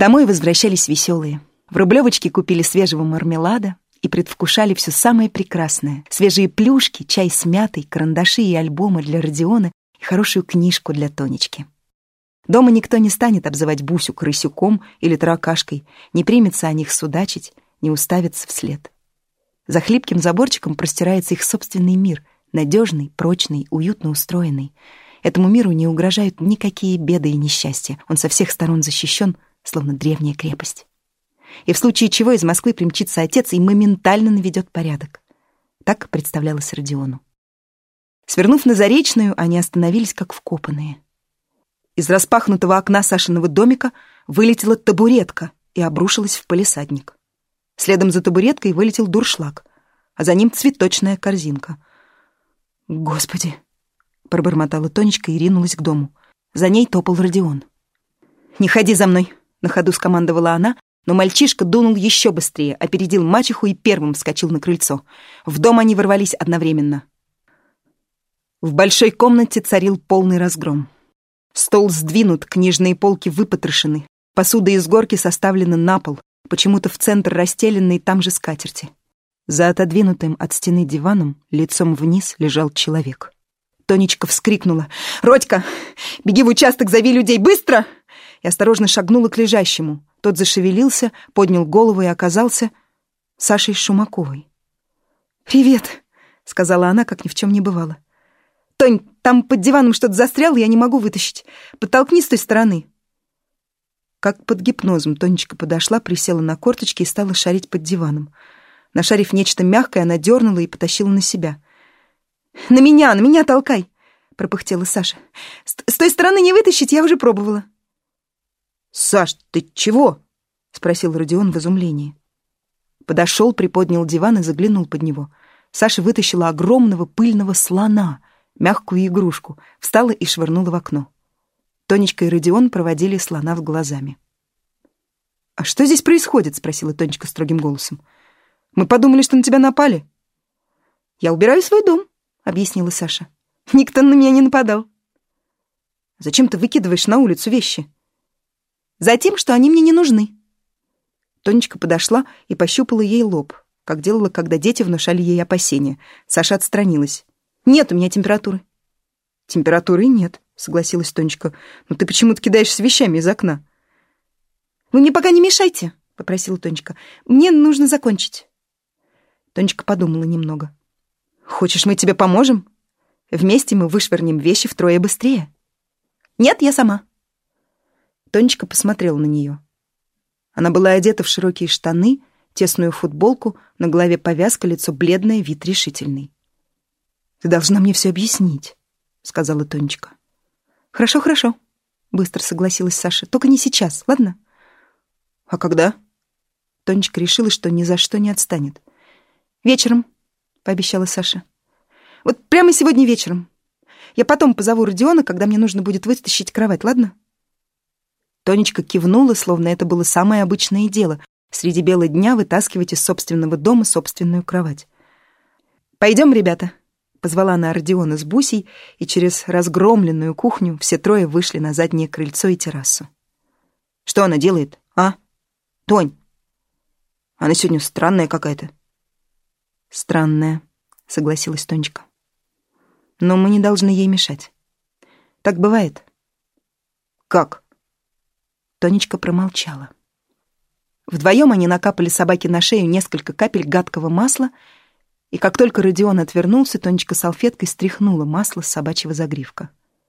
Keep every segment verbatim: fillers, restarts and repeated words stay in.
Домой возвращались веселые. В Рублевочке купили свежего мармелада и предвкушали все самое прекрасное. Свежие плюшки, чай с мятой, карандаши и альбомы для Родиона и хорошую книжку для Тонечки. Дома никто не станет обзывать Бусю крысюком или таракашкой, не примется о них судачить, не уставится вслед. За хлипким заборчиком простирается их собственный мир, надежный, прочный, уютно устроенный. Этому миру не угрожают никакие беды и несчастья. Он со всех сторон защищен, словно древняя крепость. И в случае чего из Москвы примчится отец и моментально наведет порядок. Так представлялось Родиону. Свернув на Заречную, они остановились как вкопанные. Из распахнутого окна Сашиного домика вылетела табуретка и обрушилась в палисадник. Следом за табуреткой вылетел дуршлаг, а за ним цветочная корзинка. «Господи!» — пробормотала Тонечка и ринулась к дому. За ней топал Родион. «Не ходи за мной!» — на ходу скомандовала она, но мальчишка дунул еще быстрее, опередил мачеху и первым вскочил на крыльцо. В дом они ворвались одновременно. В большой комнате царил полный разгром. Стол сдвинут, книжные полки выпотрошены, посуда из горки составлена на пол, почему-то в центр расстеленной там же скатерти. За отодвинутым от стены диваном лицом вниз лежал человек. Тонечка вскрикнула: «Родька, беги в участок, зови людей, быстро!» И осторожно шагнула к лежащему. Тот зашевелился, поднял голову и оказался Сашей Шумаковой. «Привет», — сказала она, как ни в чем не бывало. «Тонь, там под диваном что-то застряло, я не могу вытащить. Подтолкни с той стороны». Как под гипнозом Тонечка подошла, присела на корточки и стала шарить под диваном. Нашарив нечто мягкое, она дернула и потащила на себя. «На меня, на меня толкай!» — пропыхтела Саша. «С, с той стороны не вытащить, я уже пробовала». «Саш, ты чего?» — спросил Родион в изумлении. Подошел, приподнял диван и заглянул под него. Саша вытащила огромного пыльного слона, мягкую игрушку, встала и швырнула в окно. Тонечка и Родион проводили слона в глазами. «А что здесь происходит?» — спросила Тонечка строгим голосом. «Мы подумали, что на тебя напали». «Я убираю свой дом», — объяснила Саша. «Никто на меня не нападал». «Зачем ты выкидываешь на улицу вещи?» «Затем, что они мне не нужны». Тонечка подошла и пощупала ей лоб, как делала, когда дети внушали ей опасения. Саша отстранилась. «Нет у меня температуры». «Температуры нет», — согласилась Тонечка. «Но ты почему-то кидаешься вещами из окна». «Вы мне пока не мешайте», — попросила Тонечка. «Мне нужно закончить». Тонечка подумала немного. «Хочешь, мы тебе поможем? Вместе мы вышвырнем вещи втрое быстрее». «Нет, я сама». Тонечка посмотрела на нее. Она была одета в широкие штаны, тесную футболку, на голове повязка, лицо бледное, вид решительный. «Ты должна мне все объяснить», — сказала Тонечка. «Хорошо, хорошо», — быстро согласилась Саша. «Только не сейчас, ладно?» «А когда?» Тонечка решила, что ни за что не отстанет. «Вечером», — пообещала Саша. «Вот прямо сегодня вечером. Я потом позову Родиона, когда мне нужно будет вытащить кровать, ладно?» Тонечка кивнула, словно это было самое обычное дело — среди бела дня вытаскивать из собственного дома собственную кровать. «Пойдем, ребята», — позвала она Родиона с Бусей, и через разгромленную кухню все трое вышли на заднее крыльцо и террасу. «Что она делает, а? Тонь, она сегодня странная какая-то». «Странная», — согласилась Тонечка. «Но мы не должны ей мешать. Так бывает». «Как?» Тонечка промолчала. Вдвоем они накапали собаке на шею несколько капель гадкого масла, и как только Родион отвернулся, Тонечка салфеткой стряхнула масло с собачьего загривка.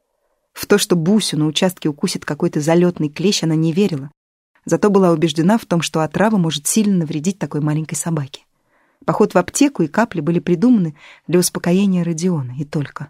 В то, что Бусю на участке укусит какой-то залетный клещ, она не верила, зато была убеждена в том, что отрава может сильно навредить такой маленькой собаке. Поход в аптеку и капли были придуманы для успокоения Родиона, и только.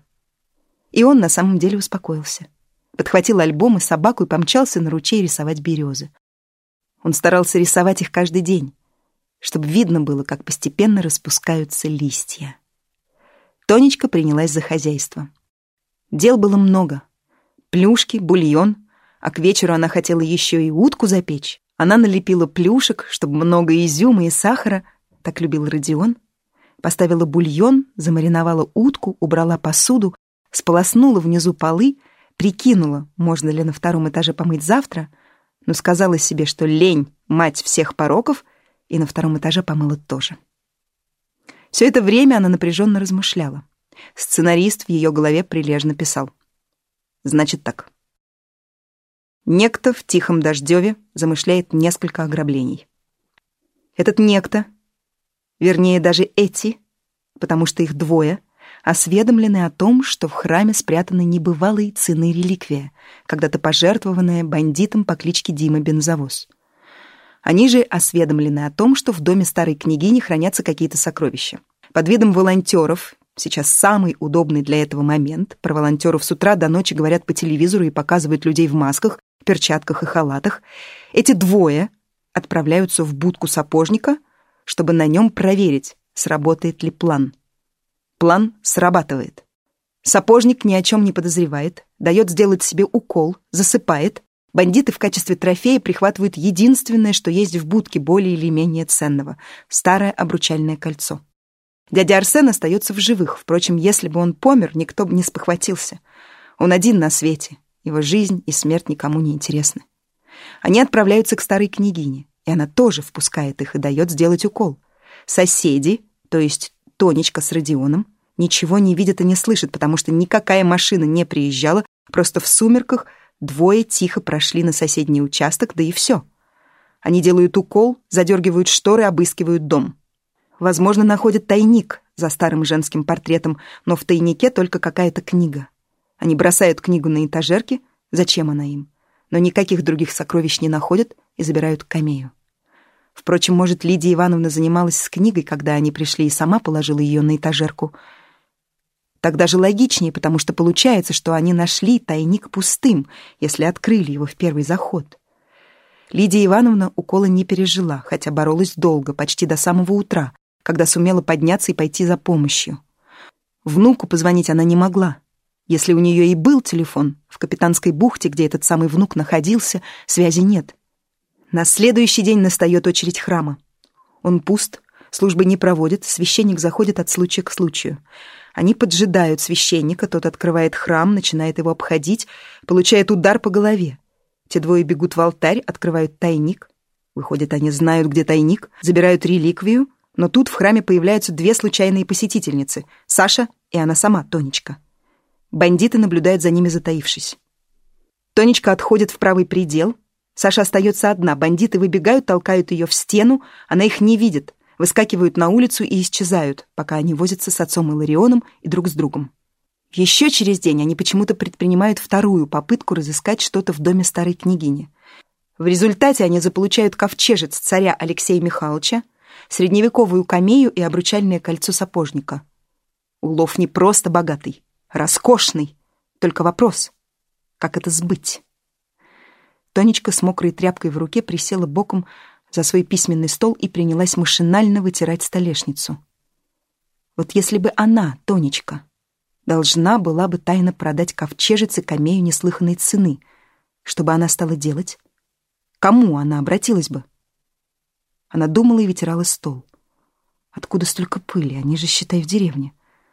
И он на самом деле успокоился. Подхватил альбом и собаку и помчался на ручей рисовать березы. Он старался рисовать их каждый день, чтобы видно было, как постепенно распускаются листья. Тонечка принялась за хозяйство. Дел было много. Плюшки, бульон, а к вечеру она хотела еще и утку запечь. Она налепила плюшек, чтобы много изюма и сахара, так любил Родион. Поставила бульон, замариновала утку, убрала посуду, сполоснула внизу полы, прикинула, можно ли на втором этаже помыть завтра, но сказала себе, что лень — мать всех пороков, и на втором этаже помыла тоже. Все это время она напряженно размышляла. Сценарист в ее голове прилежно писал. Значит так. Некто в Тихом Дождеве замышляет несколько ограблений. Этот некто, вернее даже эти, потому что их двое, осведомлены о том, что в храме спрятана небывалой ценной реликвия, когда-то пожертвованная бандитом по кличке Дима Бензовоз. Они же осведомлены о том, что в доме старой княгини хранятся какие-то сокровища. Под видом волонтеров, сейчас самый удобный для этого момент, про волонтеров с утра до ночи говорят по телевизору и показывают людей в масках, перчатках и халатах, эти двое отправляются в будку сапожника, чтобы на нем проверить, сработает ли план. План срабатывает. Сапожник ни о чем не подозревает, дает сделать себе укол, засыпает. Бандиты в качестве трофея прихватывают единственное, что есть в будке более или менее ценного — старое обручальное кольцо. Дядя Арсен остается в живых, впрочем, если бы он помер, никто бы не спохватился. Он один на свете, его жизнь и смерть никому не интересны. Они отправляются к старой княгине, и она тоже впускает их и дает сделать укол. Соседи, то есть Тонечка с Родионом, ничего не видят и не слышат, потому что никакая машина не приезжала, просто в сумерках двое тихо прошли на соседний участок, да и все. Они делают укол, задергивают шторы, обыскивают дом. Возможно, находят тайник за старым женским портретом, но в тайнике только какая-то книга. Они бросают книгу на этажерке, зачем она им, но никаких других сокровищ не находят и забирают камею. Впрочем, может, Лидия Ивановна занималась с книгой, когда они пришли, и сама положила ее на этажерку. Тогда же логичнее, потому что получается, что они нашли тайник пустым, если открыли его в первый заход. Лидия Ивановна укола не пережила, хотя боролась долго, почти до самого утра, когда сумела подняться и пойти за помощью. Внуку позвонить она не могла. Если у нее и был телефон, в Капитанской бухте, где этот самый внук находился, связи нет. На следующий день настает очередь храма. Он пуст, службы не проводят, священник заходит от случая к случаю. Они поджидают священника, тот открывает храм, начинает его обходить, получает удар по голове. Те двое бегут в алтарь, открывают тайник. Выходит, они знают, где тайник, забирают реликвию, но тут в храме появляются две случайные посетительницы — Саша и она сама, Тонечка. Бандиты наблюдают за ними, затаившись. Тонечка отходит в правый предел, Саша остается одна, бандиты выбегают, толкают ее в стену, она их не видит, выскакивают на улицу и исчезают, пока они возятся с отцом Илларионом и друг с другом. Еще через день они почему-то предпринимают вторую попытку разыскать что-то в доме старой княгини. В результате они заполучают ковчежец царя Алексея Михайловича, средневековую камею и обручальное кольцо сапожника. Улов не просто богатый, роскошный. Только вопрос, как это сбыть? Тонечка с мокрой тряпкой в руке присела боком за свой письменный стол и принялась машинально вытирать столешницу. Вот если бы она, Тонечка, должна была бы тайно продать ковчежец и камею неслыханной цены, что бы она стала делать? Кому она обратилась бы? Она думала и вытирала стол. Откуда столько пыли? Они же, считай, в деревне.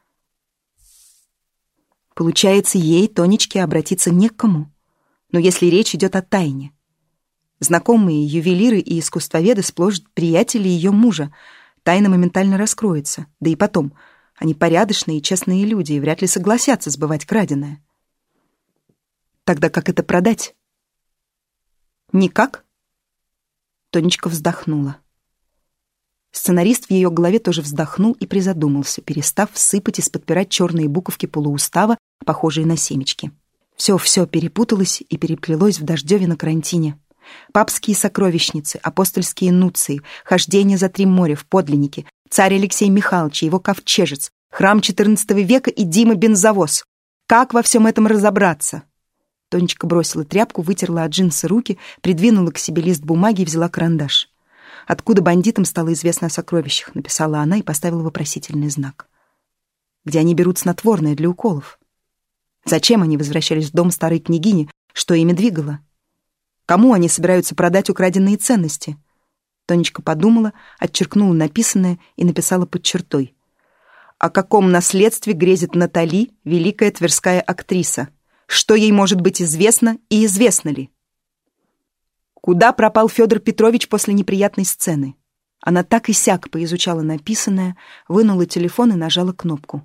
Получается, ей, Тонечке, обратиться не к кому. Но если речь идет о тайне. Знакомые ювелиры и искусствоведы сплошь приятели ее мужа. Тайна моментально раскроется. Да и потом, они порядочные и честные люди и вряд ли согласятся сбывать краденое. Тогда как это продать? Никак? Тонечка вздохнула. Сценарист в ее голове тоже вздохнул и призадумался, перестав сыпать и подпирать черные буковки полуустава, похожие на семечки. Все-все перепуталось и переплелось в Дождеве на карантине. Папские сокровищницы, апостольские нуции, хождение за три моря в подлиннике, царь Алексей Михайлович, его ковчежец, храм четырнадцатого века и Дима Бензовоз. Как во всем этом разобраться? Тонечка бросила тряпку, вытерла от джинсы руки, придвинула к себе лист бумаги и взяла карандаш. «Откуда бандитам стало известно о сокровищах?» — написала она и поставила вопросительный знак. «Где они берут снотворное для уколов? Зачем они возвращались в дом старой княгини? Что ими двигало? Кому они собираются продать украденные ценности?» Тонечка подумала, отчеркнула написанное и написала под чертой. «О каком наследстве грезит Натали, великая тверская актриса? Что ей может быть известно и известно ли?» Куда пропал Федор Петрович после неприятной сцены? Она так и сяк поизучала написанное, вынула телефон и нажала кнопку.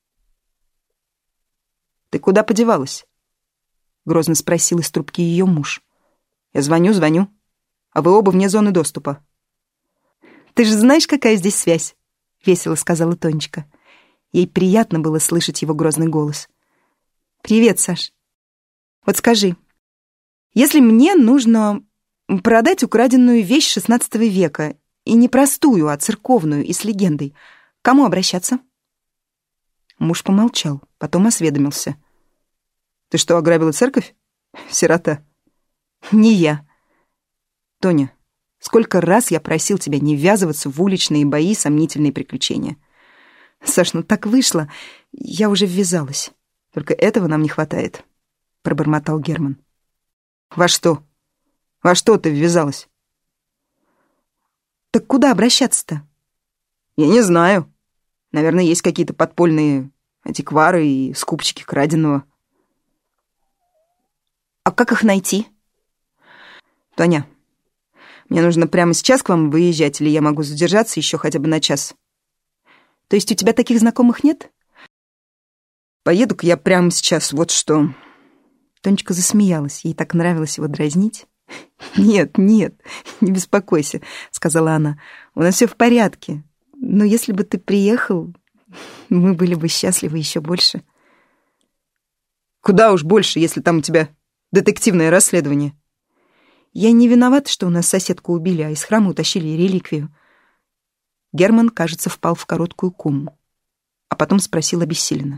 «Ты куда подевалась?» — грозно спросил из трубки ее муж. «Я звоню, звоню, а вы оба вне зоны доступа». «Ты же знаешь, какая здесь связь?» — весело сказала Тонечка. Ей приятно было слышать его грозный голос. «Привет, Саш. Вот скажи, если мне нужно продать украденную вещь шестнадцатого века, и не простую, а церковную и с легендой, к кому обращаться?» Муж помолчал, потом осведомился. «Ты что, ограбила церковь? Сирота». «Не я». «Тоня, сколько раз я просил тебя не ввязываться в уличные бои и сомнительные приключения». «Саш, ну так вышло. Я уже ввязалась. Только этого нам не хватает», — пробормотал Герман. «Во что? Во что ты ввязалась?» «Так куда обращаться-то?» «Я не знаю. Наверное, есть какие-то подпольные антиквары и скупщики краденого». «А как их найти?» «Тоня, мне нужно прямо сейчас к вам выезжать, или я могу задержаться еще хотя бы на час?» «То есть у тебя таких знакомых нет?» «Поеду-ка я прямо сейчас, вот что». Тонечка засмеялась, ей так нравилось его дразнить. «Нет, нет, не беспокойся», — сказала она. «У нас все в порядке. Но если бы ты приехал, мы были бы счастливы еще больше». «Куда уж больше, если там у тебя детективное расследование?» «Я не виновата, что у нас соседку убили, а из храма утащили реликвию». Герман, кажется, впал в короткую кому, а потом спросил обессиленно.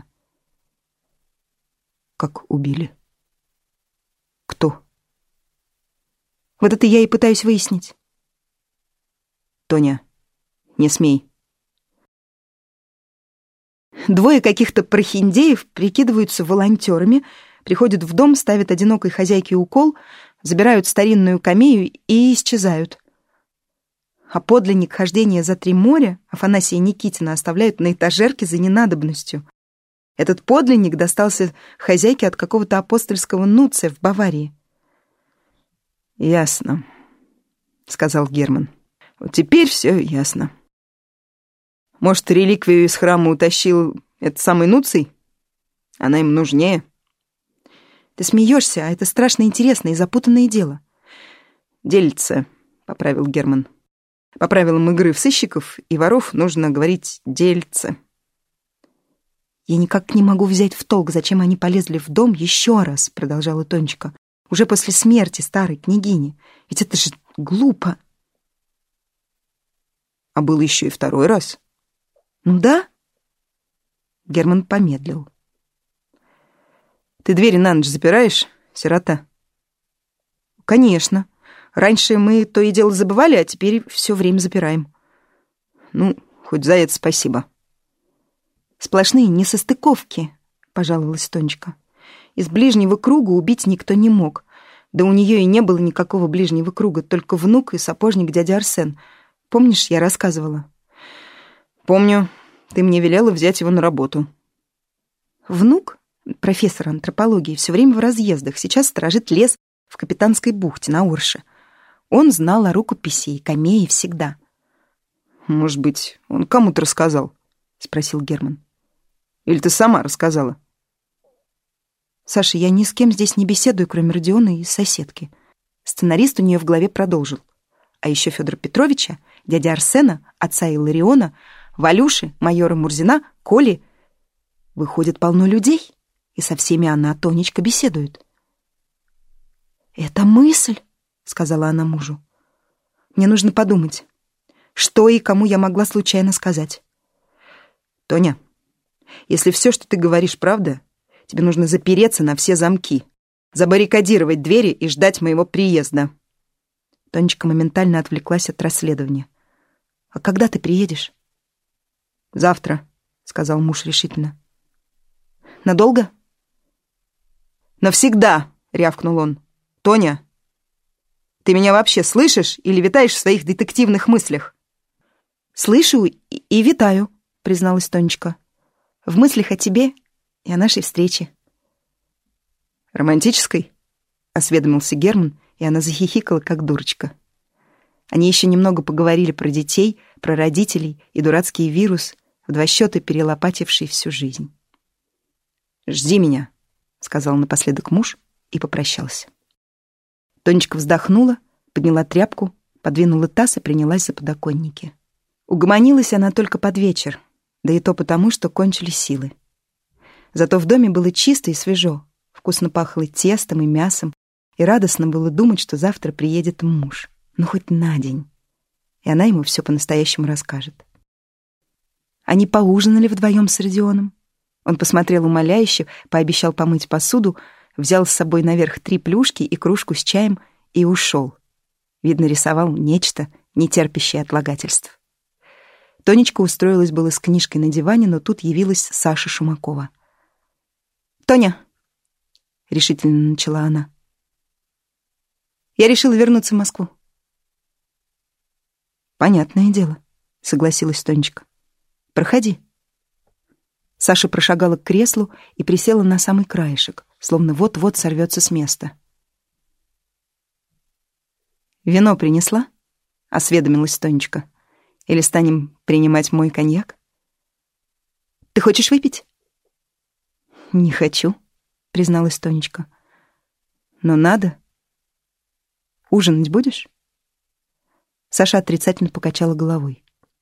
«Как убили? Кто?» «Вот это я и пытаюсь выяснить». «Тоня, не смей». Двое каких-то прохиндеев прикидываются волонтерами, приходят в дом, ставят одинокой хозяйке укол, забирают старинную камею и исчезают. А подлинник хождения за три моря Афанасия Никитина оставляют на этажерке за ненадобностью. Этот подлинник достался хозяйке от какого-то апостольского нуция в Баварии. «Ясно», — сказал Герман. «Вот теперь все ясно. Может, реликвию из храма утащил этот самый нуций? Она им нужнее». «Ты смеешься, а это страшно интересное и запутанное дело». «Дельце», — поправил Герман. «По правилам игры в сыщиков и воров нужно говорить «дельце». «Я никак не могу взять в толк, зачем они полезли в дом еще раз», — продолжала Тонечка. «Уже после смерти старой княгини. Ведь это же глупо». «А был еще и второй раз». «Ну да?» Герман помедлил. «Ты двери на ночь запираешь, сирота?» «Конечно. Раньше мы то и дело забывали, а теперь все время запираем». «Ну, хоть за это спасибо». «Сплошные несостыковки», — пожаловалась Тонечка. «Из ближнего круга убить никто не мог. Да у нее и не было никакого ближнего круга, только внук и сапожник дядя Арсен. Помнишь, я рассказывала?» «Помню. Ты мне велела взять его на работу». «Внук, профессор антропологии, все время в разъездах, сейчас сторожит лес в Капитанской бухте на Орше. Он знал о рукописи и камее всегда». «Может быть, он кому-то рассказал?» — спросил Герман. «Или ты сама рассказала?» «Саша, я ни с кем здесь не беседую, кроме Родиона и соседки». Сценарист у нее в голове продолжил. «А еще Федора Петровича, дядя Арсена, отца Иллариона, Валюши, майора Мурзина, Коли. Выходит, полно людей, и со всеми она, Тонечка, беседует». «Это мысль», — сказала она мужу. «Мне нужно подумать, что и кому я могла случайно сказать». «Тоня, если все, что ты говоришь, правда, тебе нужно запереться на все замки, забаррикадировать двери и ждать моего приезда». Тонечка моментально отвлеклась от расследования. «А когда ты приедешь?» «Завтра», — сказал муж решительно. «Надолго?» «Навсегда», — рявкнул он. «Тоня, ты меня вообще слышишь или витаешь в своих детективных мыслях?» «Слышу и, и витаю», — призналась Тонечка. «В мыслях о тебе и о нашей встрече». «Романтической?» — осведомился Герман и она захихикала, как дурочка. Они еще немного поговорили про детей, про родителей и дурацкий вирус, в два счета перелопативший всю жизнь. «Жди меня», — сказал напоследок муж и попрощался. Тонечка вздохнула, подняла тряпку, подвинула таз и принялась за подоконники. Угомонилась она только под вечер, да и то потому, что кончились силы. Зато в доме было чисто и свежо, вкусно пахло тестом и мясом, и радостно было думать, что завтра приедет муж, ну хоть на день, и она ему все по-настоящему расскажет. Они поужинали вдвоем с Родионом. Он посмотрел умоляюще, пообещал помыть посуду, взял с собой наверх три плюшки и кружку с чаем и ушел. Видно, рисовал нечто, не терпящее отлагательств. Тонечка устроилась было с книжкой на диване, но тут явилась Саша Шумакова. «Тоня», — решительно начала она, — «я решила вернуться в Москву». «Понятное дело», — согласилась Тонечка. «Проходи». Саша прошагала к креслу и присела на самый краешек, словно вот-вот сорвется с места. «Вино принесла?» — осведомилась Тонечка. «Или станем принимать мой коньяк?» «Ты хочешь выпить?» «Не хочу», — призналась Тонечка. «Но надо. Ужинать будешь?» Саша отрицательно покачала головой.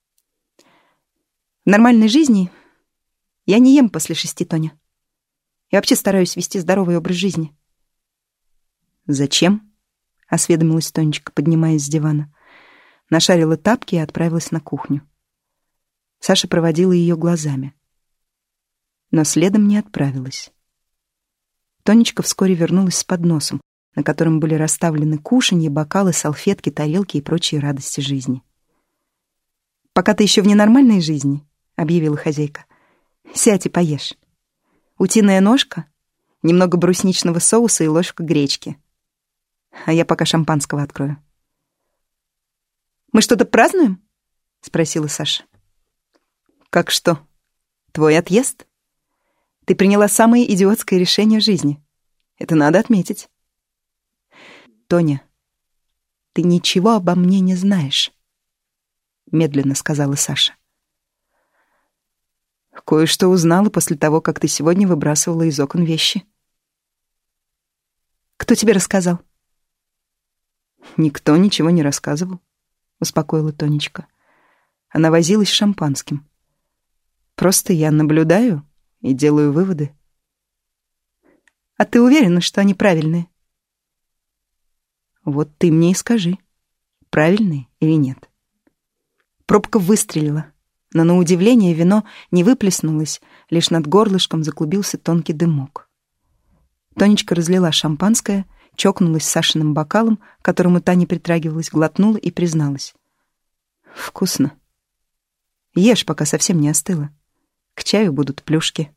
«В нормальной жизни я не ем после шести, Тоня. Я вообще стараюсь вести здоровый образ жизни». «Зачем?» — осведомилась Тонечка, поднимаясь с дивана. Нашарила тапки и отправилась на кухню. Саша проводила ее глазами, но следом не отправилась. Тонечка вскоре вернулась с подносом, на котором были расставлены кушанье, бокалы, салфетки, тарелки и прочие радости жизни. «Пока ты еще в ненормальной жизни», — объявила хозяйка, — «сядь и поешь. Утиная ножка, немного брусничного соуса и ложка гречки. А я пока шампанского открою». «Мы что-то празднуем?» — спросила Саша. «Как что? Твой отъезд? Ты приняла самое идиотское решение в жизни. Это надо отметить». «Тоня, ты ничего обо мне не знаешь», — медленно сказала Саша. «Кое-что узнала после того, как ты сегодня выбрасывала из окон вещи». «Кто тебе рассказал?» «Никто ничего не рассказывал», — успокоила Тонечка. Она возилась с шампанским. «Просто я наблюдаю и делаю выводы». «А ты уверена, что они правильные?» «Вот ты мне и скажи, правильные или нет». Пробка выстрелила, но на удивление вино не выплеснулось, лишь над горлышком заклубился тонкий дымок. Тонечка разлила шампанское, чокнулась с Сашиным бокалом, к которому та не притрагивалась, глотнула и призналась. «Вкусно. Ешь, пока совсем не остыло. К чаю будут плюшки».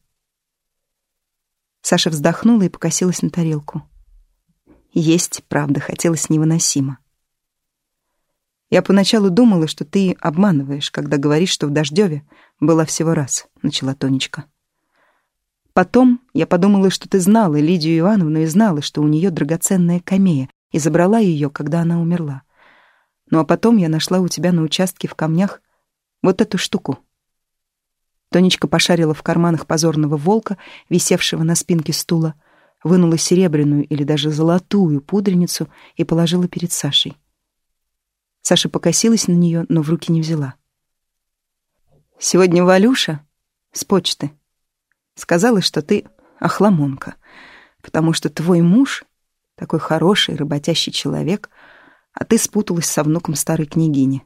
Саша вздохнула и покосилась на тарелку. Есть, правда, хотелось невыносимо. «Я поначалу думала, что ты обманываешь, когда говоришь, что в Дождеве была всего раз», — начала Тонечка. «Потом я подумала, что ты знала Лидию Ивановну и знала, что у нее драгоценная камея, и забрала ее, когда она умерла. Ну а потом я нашла у тебя на участке в камнях вот эту штуку». Тонечка пошарила в карманах позорного волка, висевшего на спинке стула, вынула серебряную или даже золотую пудреницу и положила перед Сашей. Саша покосилась на нее, но в руки не взяла. «Сегодня Валюша с почты сказала, что ты охламонка, потому что твой муж такой хороший, работящий человек, а ты спуталась со внуком старой княгини».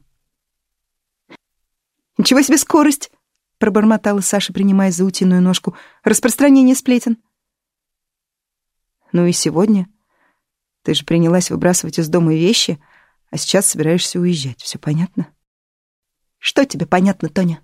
«Ничего себе скорость!» — пробормотала Саша, принимаясь за утиную ножку. «Распространение сплетен». «Ну и сегодня. Ты же принялась выбрасывать из дома вещи, а сейчас собираешься уезжать. Все понятно?» «Что тебе понятно, Тоня?»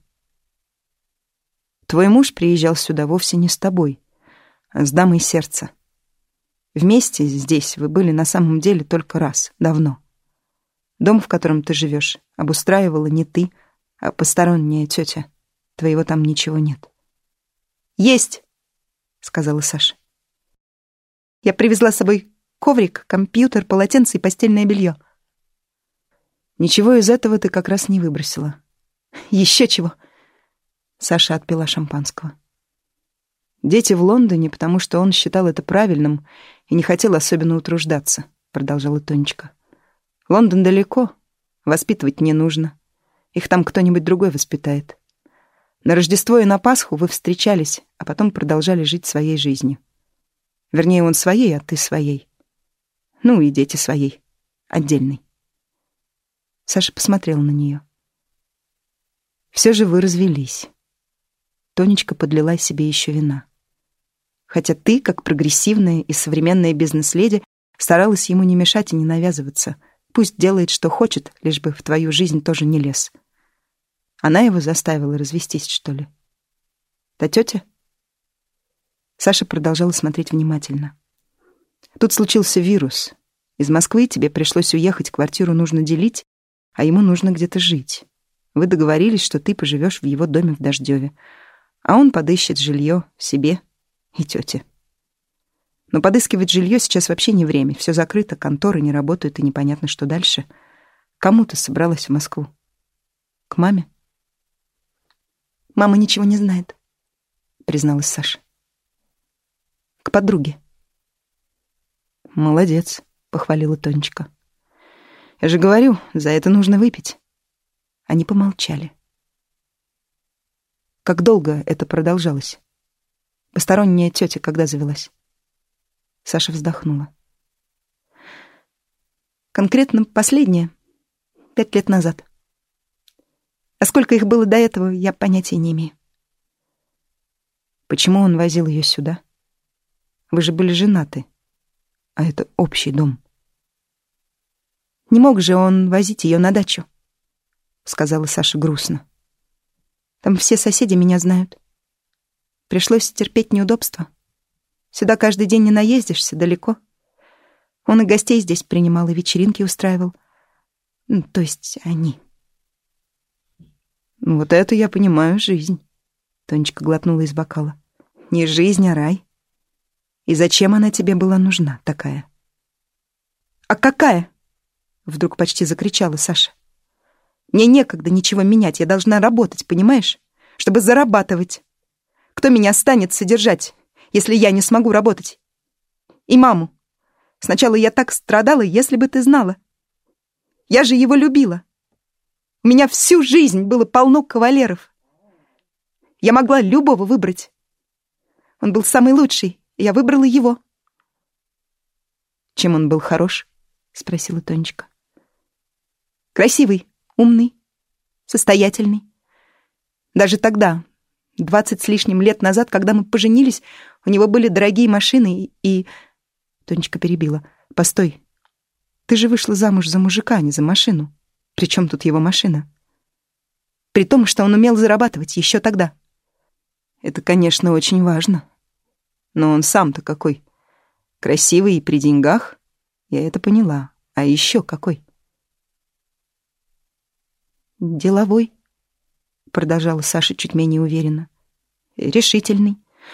«Твой муж приезжал сюда вовсе не с тобой, а с дамой сердца. Вместе здесь вы были на самом деле только раз, давно. Дом, в котором ты живешь, обустраивала не ты, а посторонняя тетя. Твоего там ничего нет». «Есть», — сказала Саша. «Я привезла с собой коврик, компьютер, полотенце и постельное белье. Ничего из этого ты как раз не выбросила. Еще чего. Саша отпила шампанского. Дети в Лондоне, потому что он считал это правильным и не хотел особенно утруждаться, продолжала Тонечка. Лондон далеко, воспитывать не нужно. Их там кто-нибудь другой воспитает. На Рождество и на Пасху вы встречались, а потом продолжали жить своей жизнью. Вернее, он своей, а ты своей. Ну и дети своей, отдельной. Саша посмотрел на нее. Все же вы развелись. Тонечка подлила себе еще вина. Хотя ты, как прогрессивная и современная бизнес-леди, старалась ему не мешать и не навязываться. Пусть делает, что хочет, лишь бы в твою жизнь тоже не лез. Она его заставила развестись, что ли? Та тетя? Саша продолжала смотреть внимательно. Тут случился вирус. Из Москвы тебе пришлось уехать, квартиру нужно делить, а ему нужно где-то жить. Вы договорились, что ты поживешь в его доме в Дождеве, а он подыщет жилье себе и тете. Но подыскивать жилье сейчас вообще не время. Все закрыто, конторы не работают, и непонятно, что дальше. Кому ты собралась в Москву? К маме? Мама ничего не знает, призналась Саша. К подруге. Молодец, похвалила Тонечка. Я же говорю, за это нужно выпить. Они помолчали. Как долго это продолжалось? Посторонняя тетя когда завелась? Саша вздохнула. Конкретно последняя. Пять лет назад. А сколько их было до этого, я понятия не имею. Почему он возил ее сюда? Вы же были женаты, а это общий дом. Не мог же он возить ее на дачу, сказала Саша грустно. Там все соседи меня знают. Пришлось терпеть неудобства. Сюда каждый день не наездишься, далеко. Он и гостей здесь принимал, и вечеринки устраивал. Ну, то есть они. Вот это я понимаю жизнь. Тонечка глотнула из бокала. Не жизнь, а рай. И зачем она тебе была нужна, такая? А какая? Вдруг почти закричала Саша. Мне некогда ничего менять, я должна работать, понимаешь? Чтобы зарабатывать. Кто меня станет содержать, если я не смогу работать? И маму. Сначала я так страдала, если бы ты знала. Я же его любила. У меня всю жизнь было полно кавалеров. Я могла любого выбрать. Он был самый лучший, и я выбрала его. Чем он был хорош? Спросила Тонечка. Красивый, умный, состоятельный. Даже тогда, двадцать с лишним лет назад, когда мы поженились, у него были дорогие машины и... Тонечка перебила. Постой. Ты же вышла замуж за мужика, а не за машину. При чем тут его машина? При том, что он умел зарабатывать еще тогда. Это, конечно, очень важно. Но он сам-то какой? Красивый и при деньгах? Я это поняла. А еще какой? Деловой, продолжала Саша чуть менее уверенно. Решительный.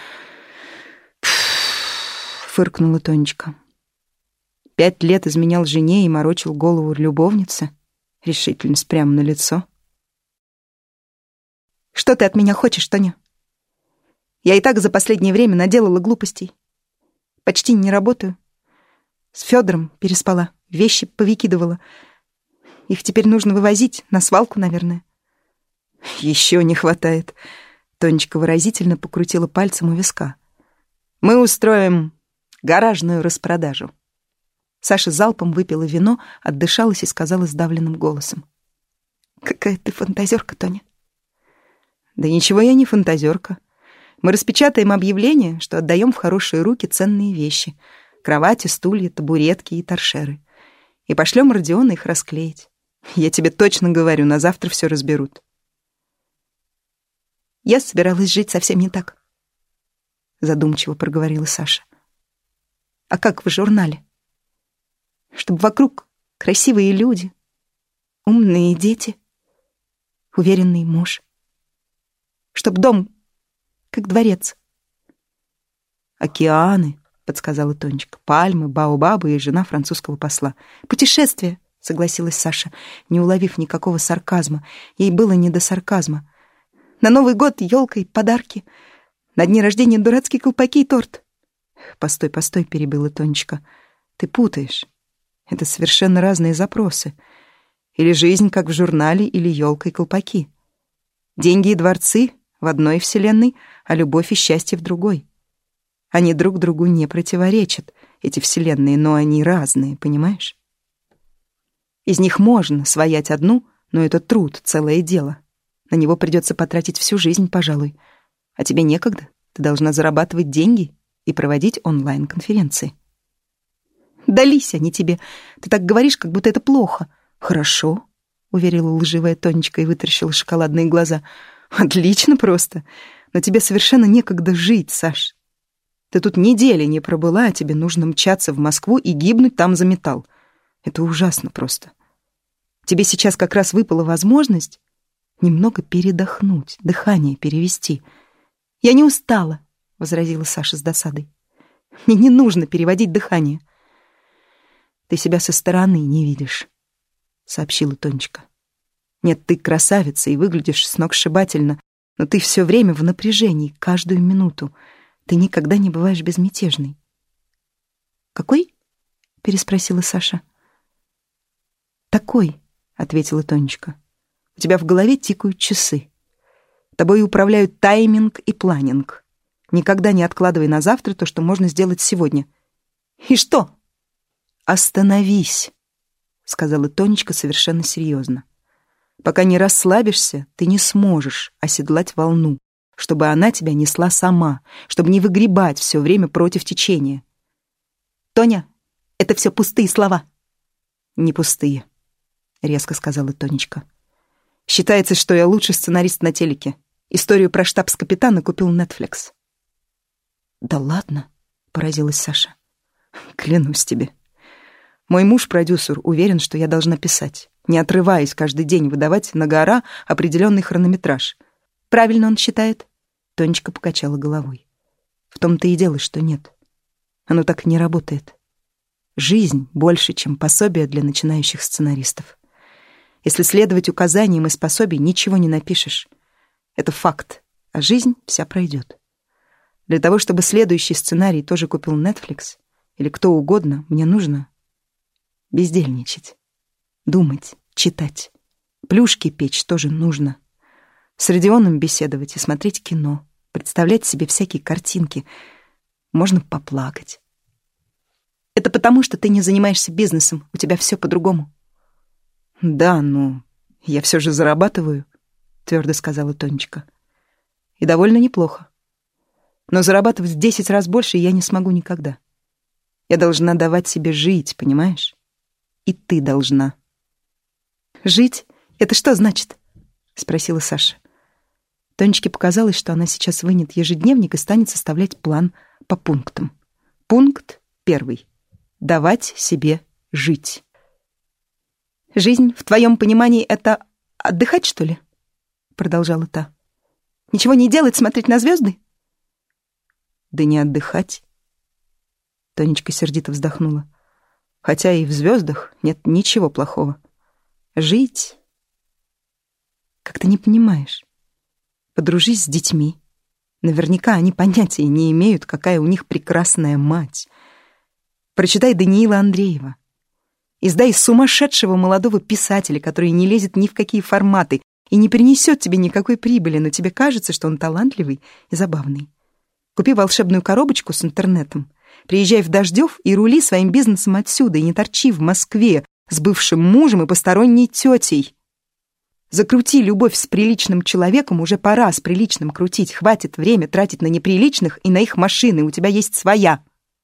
Фыркнула Тонечка. Пять лет изменял жене и морочил голову любовнице. Решительность прямо на лицо. Что ты от меня хочешь, Тоня? Я и так за последнее время наделала глупостей. Почти не работаю. С Федором переспала, вещи повыкидывала. Их теперь нужно вывозить на свалку, наверное. Еще не хватает. Тонечка выразительно покрутила пальцем у виска. Мы устроим гаражную распродажу. Саша залпом выпила вино, отдышалась и сказала сдавленным голосом. Какая ты фантазерка, Тоня. Да ничего я не фантазерка. Мы распечатаем объявление, что отдаем в хорошие руки ценные вещи. Кровати, стулья, табуретки и торшеры. И пошлем Родиона их расклеить. Я тебе точно говорю, на завтра все разберут. Я собиралась жить совсем не так, задумчиво проговорила Саша. А как в журнале? Чтобы вокруг красивые люди, умные дети, уверенный муж. Чтоб дом как дворец. Океаны, подсказала Тонечка. «Пальмы, баобабы и жена французского посла». «Путешествие», — согласилась Саша, не уловив никакого сарказма. Ей было не до сарказма. «На Новый год елка и подарки. На дни рождения дурацкие колпаки и торт». «Постой, постой», — перебила Тонечка. «Ты путаешь. Это совершенно разные запросы. Или жизнь, как в журнале, или елка и колпаки. Деньги и дворцы в одной вселенной, а любовь и счастье в другой. Они друг другу не противоречат, эти вселенные, но они разные, понимаешь? Из них можно своять одну, но это труд, целое дело. На него придется потратить всю жизнь, пожалуй. А тебе некогда. Ты должна зарабатывать деньги и проводить онлайн-конференции». «Дались они тебе. Ты так говоришь, как будто это плохо». «Хорошо», — уверила лживая Тонечка и вытаращила шоколадные глаза. «Отлично просто. Но тебе совершенно некогда жить, Саш. Ты тут недели не пробыла, а тебе нужно мчаться в Москву и гибнуть там за металл. Это ужасно просто. Тебе сейчас как раз выпала возможность немного передохнуть, дыхание перевести». «Я не устала», — возразила Саша с досадой. «Мне не нужно переводить дыхание». «Ты себя со стороны не видишь», — сообщила Тонечка. «Нет, ты красавица и выглядишь сногсшибательно, но ты все время в напряжении, каждую минуту. Ты никогда не бываешь безмятежной». «Какой?» — переспросила Саша. «Такой», — ответила Тонечка. «У тебя в голове тикают часы. Тобой управляют тайминг и планинг. Никогда не откладывай на завтра то, что можно сделать сегодня». «И что?» «Остановись», — сказала Тонечка совершенно серьезно. «Пока не расслабишься, ты не сможешь оседлать волну, чтобы она тебя несла сама, чтобы не выгребать все время против течения». «Тоня, это все пустые слова». «Не пустые», — резко сказала Тонечка. «Считается, что я лучший сценарист на телеке. Историю про штабс-капитана купил Netflix». «Да ладно», — поразилась Саша. «Клянусь тебе. Мой муж-продюсер уверен, что я должна писать, не отрываясь каждый день выдавать на гора определенный хронометраж». «Правильно он считает?» Тонечка покачала головой. «В том-то и дело, что нет. Оно так не работает. Жизнь больше, чем пособие для начинающих сценаристов. Если следовать указаниям из пособий, ничего не напишешь. Это факт, а жизнь вся пройдет. Для того, чтобы следующий сценарий тоже купил Netflix или кто угодно, мне нужно бездельничать, думать, читать. Плюшки печь тоже нужно. С Родионом беседовать и смотреть кино, представлять себе всякие картинки. Можно поплакать. Это потому, что ты не занимаешься бизнесом, у тебя все по-другому». «Да, но я все же зарабатываю», — твердо сказала Тонечка. «И довольно неплохо. Но зарабатывать в десять раз больше я не смогу никогда. Я должна давать себе жить, понимаешь? И ты должна». «Жить? Это что значит?» — спросила Саша. Тонечке показалось, что она сейчас вынет ежедневник и станет составлять план по пунктам. Пункт первый. Давать себе жить. «Жизнь, в твоем понимании, это отдыхать, что ли?» — продолжала та. «Ничего не делать, смотреть на звезды?» «Да не отдыхать». Тонечка сердито вздохнула. «Хотя и в звездах нет ничего плохого. Жить? Как ты не понимаешь? Подружись с детьми. Наверняка они понятия не имеют, какая у них прекрасная мать. Прочитай Даниила Андреева. Издай сумасшедшего молодого писателя, который не лезет ни в какие форматы и не принесет тебе никакой прибыли, но тебе кажется, что он талантливый и забавный. Купи волшебную коробочку с интернетом, приезжай в Дождев и рули своим бизнесом отсюда, и не торчи в Москве с бывшим мужем и посторонней тетей. Закрути любовь с приличным человеком, уже пора с приличным крутить, хватит время тратить на неприличных и на их машины, у тебя есть своя».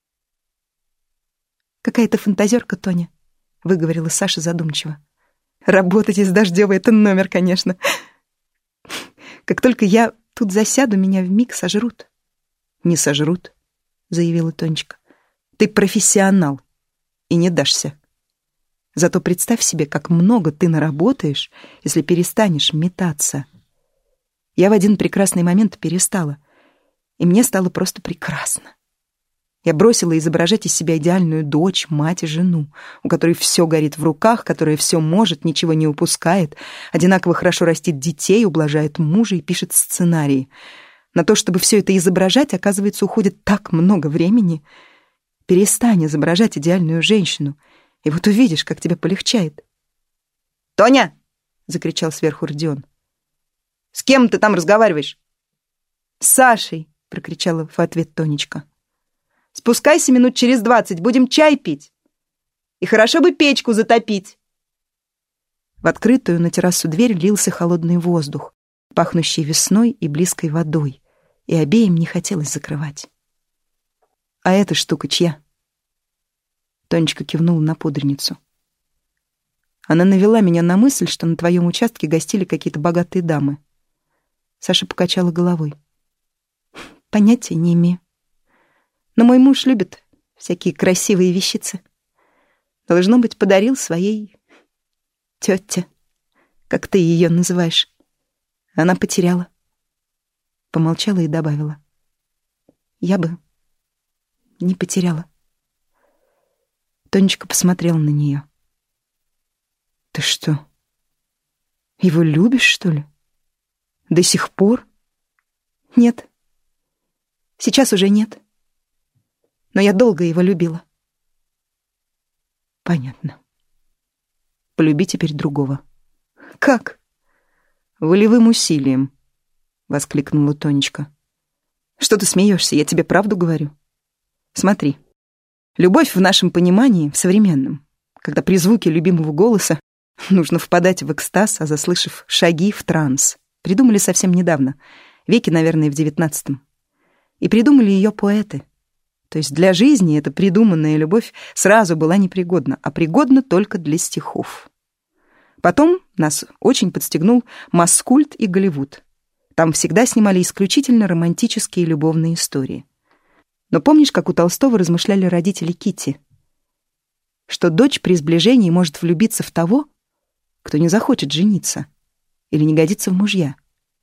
«Какая-то фантазерка, Тоня», — выговорила Саша задумчиво. «Работать из Дождева — это номер, конечно. Как только я тут засяду, меня вмиг сожрут». «Не сожрут», — заявила Тонечка. «Ты профессионал и не дашься. Зато представь себе, как много ты наработаешь, если перестанешь метаться. Я в один прекрасный момент перестала, и мне стало просто прекрасно. Я бросила изображать из себя идеальную дочь, мать и жену, у которой все горит в руках, которая все может, ничего не упускает, одинаково хорошо растит детей, ублажает мужа и пишет сценарии. На то, чтобы все это изображать, оказывается, уходит так много времени. Перестань изображать идеальную женщину, и вот увидишь, как тебе полегчает. «Тоня!» — закричал сверху Родион. «С кем ты там разговариваешь?» «С Сашей!» — прокричала в ответ Тонечка. «Спускайся минут через двадцать, будем чай пить. И хорошо бы печку затопить». В открытую на террасу дверь лился холодный воздух, пахнущий весной и близкой водой, и обеим не хотелось закрывать. «А эта штука чья?» Тонечка кивнула на пудреницу. «Она навела меня на мысль, что на твоем участке гостили какие-то богатые дамы». Саша покачала головой. «Понятия не имею. Но мой муж любит всякие красивые вещицы. Должно быть, подарил своей тёте, как ты ее называешь. Она потеряла». Помолчала и добавила. «Я бы не потеряла». Тонечка посмотрела на нее. «Ты что, его любишь, что ли? До сих пор?» «Нет. Сейчас уже нет. Но я долго его любила». «Понятно. Полюби теперь другого». «Как?» «Волевым усилием», — воскликнула Тонечка. «Что ты смеешься? Я тебе правду говорю. Смотри, любовь в нашем понимании, в современном, когда при звуке любимого голоса нужно впадать в экстаз, а заслышав шаги — в транс. Придумали совсем недавно, веке, наверное, в девятнадцатом. И придумали ее поэты. То есть для жизни эта придуманная любовь сразу была непригодна, а пригодна только для стихов. Потом нас очень подстегнул Маскульт и Голливуд. Там всегда снимали исключительно романтические любовные истории. Но помнишь, как у Толстого размышляли родители Китти? Что дочь при сближении может влюбиться в того, кто не захочет жениться или не годится в мужья.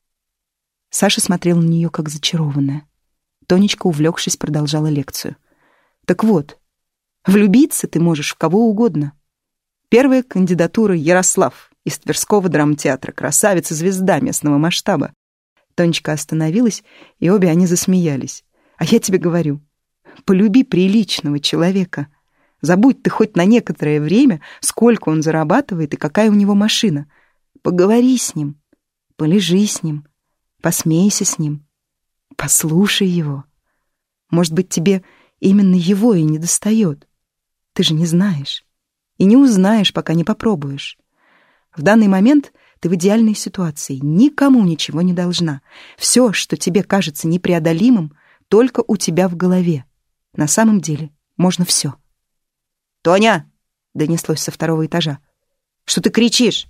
Саша смотрела на нее как зачарованная. Тонечка, увлекшись, продолжала лекцию. Так вот, влюбиться ты можешь в кого угодно. Первая кандидатура — Ярослав из Тверского драмтеатра, красавица-звезда местного масштаба. Тонечка остановилась, и обе они засмеялись. А я тебе говорю, полюби приличного человека. Забудь ты хоть на некоторое время, сколько он зарабатывает и какая у него машина. Поговори с ним, полежи с ним, посмейся с ним, послушай его. Может быть, тебе именно его и недостает. Ты же не знаешь. И не узнаешь, пока не попробуешь. В данный момент ты в идеальной ситуации, никому ничего не должна. Все, что тебе кажется непреодолимым, только у тебя в голове. На самом деле можно все. «Тоня!» — донеслось со второго этажа. «Что ты кричишь?»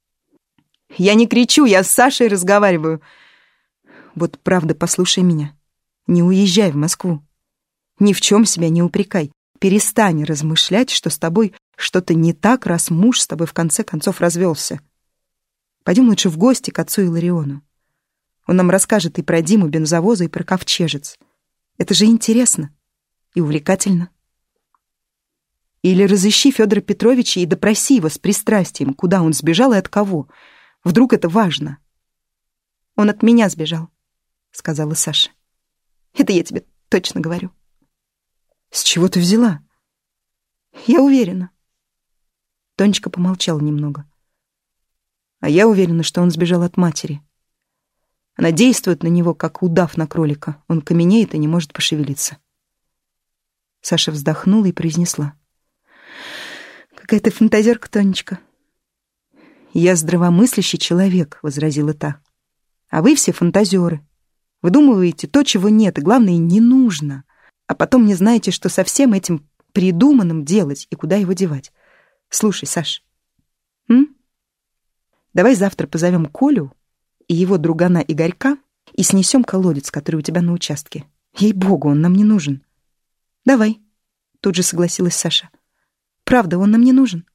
«Я не кричу, я с Сашей разговариваю». «Вот правда, послушай меня. Не уезжай в Москву. Ни в чем себя не упрекай. Перестань размышлять, что с тобой что-то не так, раз муж с тобой в конце концов развелся. Пойдем лучше в гости к отцу Илариону. Он нам расскажет и про Диму бензовоза, и про ковчежец. Это же интересно и увлекательно. Или разыщи Федора Петровича и допроси его с пристрастием, куда он сбежал и от кого. Вдруг это важно». «Он от меня сбежал», — сказала Саша. «Это я тебе точно говорю». «С чего ты взяла?» «Я уверена». Тонечка помолчала немного. «А я уверена, что он сбежал от матери. Она действует на него, как удав на кролика. Он каменеет и не может пошевелиться». Саша вздохнула и произнесла. «Какая ты фантазерка, Тонечка». «Я здравомыслящий человек», — возразила та. «А вы все фантазеры. Выдумываете то, чего нет, и, главное, не нужно. А потом не знаете, что со всем этим придуманным делать и куда его девать. Слушай, Саш, м? Давай завтра позовем Колю и его другана Игорька и снесем колодец, который у тебя на участке. Ей-богу, он нам не нужен». «Давай», — тут же согласилась Саша. «Правда, он нам не нужен».